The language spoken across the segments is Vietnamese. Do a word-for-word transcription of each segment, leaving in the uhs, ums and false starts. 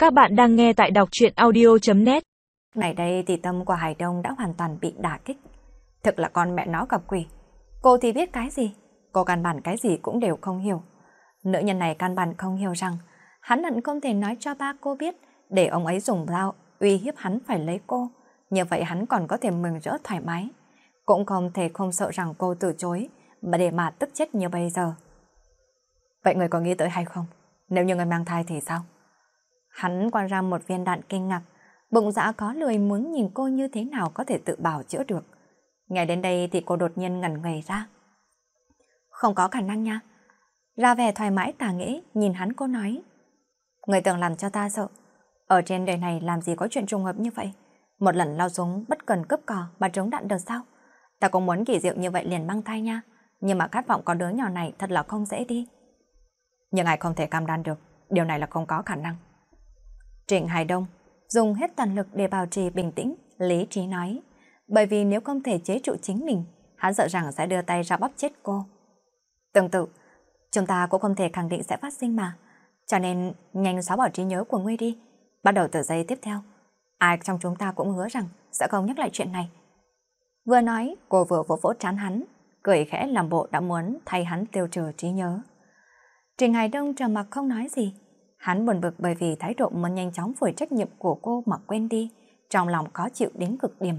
Các bạn đang nghe tại đọc truyện audio chấm net. Này đây thì tâm của Hải Đông đã hoàn toàn bị đả kích. Thực là con mẹ nó gặp quỷ. Cô thì biết cái gì? Cô căn bản cái gì cũng đều không hiểu. Nữ nhân này căn bản không hiểu rằng hắn hận không thể nói cho ba cô biết để ông ấy dùng dao uy hiếp hắn phải lấy cô. Như vậy hắn còn có thể mừng rỡ thoải mái. Cũng không thể không sợ rằng cô từ chối mà để mà tức chết như bây giờ. Vậy người có nghĩ tới hay không? Nếu như người mang thai thì sao? Hắn quăng ra một viên đạn kinh ngạc. Bụng dạ có lười muốn nhìn cô như thế nào có thể tự bảo chữa được. Nghe đến đây thì cô đột nhiên ngẩn người ra. Không có khả năng nha. Ra vẻ thoải mái tà nghĩ nhìn hắn cô nói. Người tưởng làm cho ta sợ. Ở trên đời này làm gì có chuyện trùng hợp như vậy. Một lần lao súng bất cần cướp cò mà trống đạn được sao. Ta cũng muốn kỳ diệu như vậy liền mang thai nha. Nhưng mà khát vọng có đứa nhỏ này thật là không dễ đi. Nhưng ai không thể cam đoan được. Điều này là không có khả năng. Trịnh Hải Đông dùng hết toàn lực để bảo trì bình tĩnh, lý trí nói. Bởi vì nếu không thể chế trụ chính mình, hắn sợ rằng sẽ đưa tay ra bóp chết cô. Tương tự, chúng ta cũng không thể khẳng định sẽ phát sinh mà. Cho nên nhanh xóa bỏ trí nhớ của ngươi đi. Bắt đầu từ giây tiếp theo, ai trong chúng ta cũng hứa rằng sẽ không nhắc lại chuyện này. Vừa nói, cô vừa vỗ vỗ trán hắn, cười khẽ làm bộ đã muốn thay hắn tiêu trừ trí nhớ. Trịnh Hải Đông trầm mặc không nói gì. Hắn buồn bực bởi vì thái độ muốn nhanh chóng phủi trách nhiệm của cô mà quên đi, trong lòng khó chịu đến cực điểm.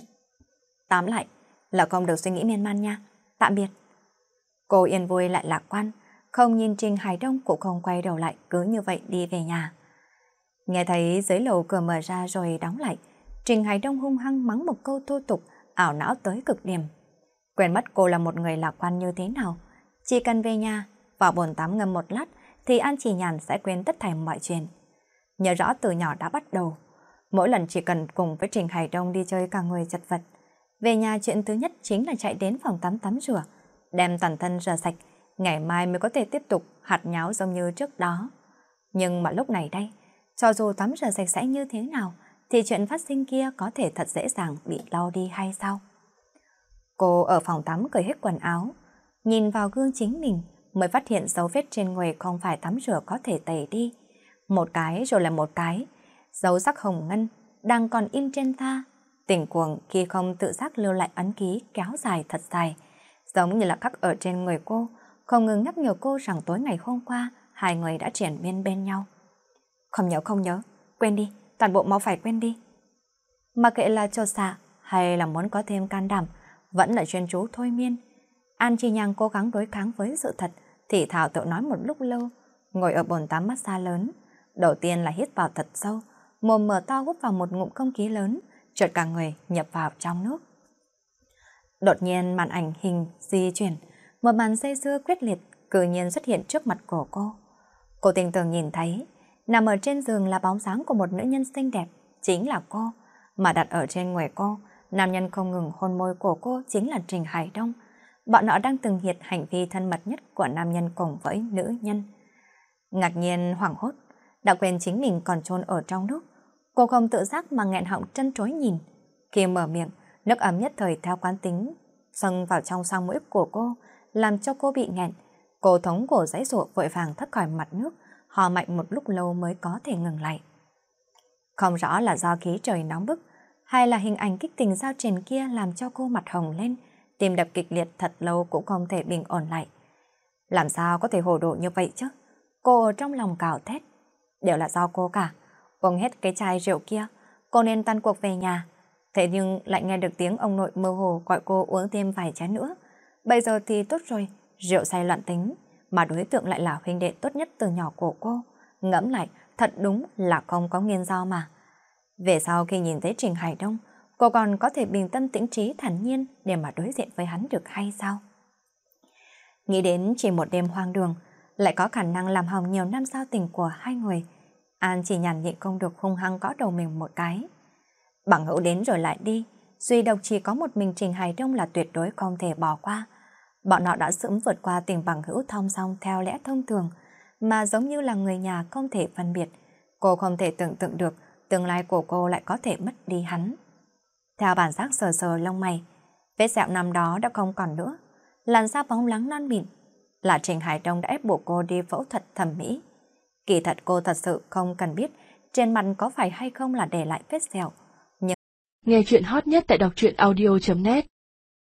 Tóm lại, là không được suy nghĩ miên man nha. Tạm biệt. Cô yên vui lại lạc quan, không nhìn Trịnh Hải Đông cũng không quay đầu lại, cứ như vậy đi về nhà. Nghe thấy dưới lầu cửa mở ra rồi đóng lại, Trịnh Hải Đông hung hăng mắng một câu thô tục, ảo não tới cực điểm. Quên mất cô là một người lạc quan như thế nào. Chỉ cần về nhà, vào bồn tắm ngâm một lát, thì An Chỉ Nhàn sẽ quên tất thảy mọi chuyện. Nhớ rõ từ nhỏ đã bắt đầu, mỗi lần chỉ cần cùng với Trịnh Hải Đông đi chơi cả người chật vật. Về nhà chuyện thứ nhất chính là chạy đến phòng tắm tắm rửa, đem toàn thân rửa sạch, ngày mai mới có thể tiếp tục hạt nháo giống như trước đó. Nhưng mà lúc này đây, cho dù tắm rửa sạch sẽ như thế nào, thì chuyện phát sinh kia có thể thật dễ dàng bị lau đi hay sao? Cô ở phòng tắm cởi hết quần áo, nhìn vào gương chính mình, mới phát hiện dấu vết trên người không phải tắm rửa có thể tẩy đi. Một cái rồi là một cái, dấu sắc hồng ngân đang còn in trên da. Tình cuồng khi không tự giác lưu lại ấn ký kéo dài thật dài, giống như là khắc ở trên người cô, không ngừng nhắc nhở cô rằng tối ngày hôm qua hai người đã triển miên bên nhau. Không nhớ không nhớ, quên đi, toàn bộ mau phải quên đi. Mà kệ là chột dạ hay là muốn có thêm can đảm, vẫn là chuyên chú thôi miên. An Chi Nhang cố gắng đối kháng với sự thật, thì thảo tự nói một lúc lâu, ngồi ở bồn tắm massage lớn. Đầu tiên là hít vào thật sâu, mồm mở to hút vào một ngụm không khí lớn, chợt cả người nhập vào trong nước. Đột nhiên màn ảnh hình di chuyển, một màn dây dưa quyết liệt cự nhiên xuất hiện trước mặt của cô. Cô tình tường nhìn thấy, nằm ở trên giường là bóng dáng của một nữ nhân xinh đẹp, chính là cô, mà đặt ở trên người cô, nam nhân không ngừng hôn môi của cô chính là Trịnh Hải Đông. Bọn họ đang từng hiện hành vi thân mật nhất của nam nhân cùng với nữ nhân. Ngạc nhiên hoảng hốt, đã quên chính mình còn chôn ở trong nước. Cô không tự giác mà nghẹn họng chân trối nhìn. Khi mở miệng, nước ấm nhất thời theo quán tính xông vào trong xoang mũi của cô, làm cho cô bị nghẹn. Cô thống cổ giãy giụa vội vàng thoát khỏi mặt nước, hò mạnh một lúc lâu mới có thể ngừng lại. Không rõ là do khí trời nóng bức, hay là hình ảnh kích tình giao truyền kia làm cho cô mặt hồng lên, tim đập kịch liệt thật lâu cũng không thể bình ổn lại. Làm sao có thể hồ đồ như vậy chứ? Cô ở trong lòng cào thét. Đều là do cô cả. Uống hết cái chai rượu kia, cô nên tan cuộc về nhà. Thế nhưng lại nghe được tiếng ông nội mơ hồ gọi cô uống thêm vài chén nữa. Bây giờ thì tốt rồi, rượu say loạn tính, mà đối tượng lại là huynh đệ tốt nhất từ nhỏ của cô. Ngẫm lại, thật đúng là không có nguyên do mà. Về sau khi nhìn thấy Trịnh Hải Đông, cô còn có thể bình tâm tĩnh trí thản nhiên để mà đối diện với hắn được hay sao? Nghĩ đến chỉ một đêm hoang đường, lại có khả năng làm hỏng nhiều năm giao tình của hai người. An Chỉ Nhàn nhịn không được hung hăng gõ đầu mình một cái. Bằng hữu đến rồi lại đi, duy độc chỉ có một mình Trịnh Hải Đông là tuyệt đối không thể bỏ qua. Bọn họ đã sớm vượt qua tình bằng hữu thong song theo lẽ thông thường, mà giống như là người nhà không thể phân biệt. Cô không thể tưởng tượng được tương lai của cô lại có thể mất đi hắn. Theo bản giác sờ sờ lông mày, vết sẹo năm đó đã không còn nữa, làn da bóng lắng non mịn. Là Trịnh Hải Đông đã ép buộc cô đi phẫu thuật thẩm mỹ. Kỳ thật cô thật sự không cần biết trên mặt có phải hay không là để lại vết sẹo. Nghe chuyện hot nhất tại đọc truyện audio chấm net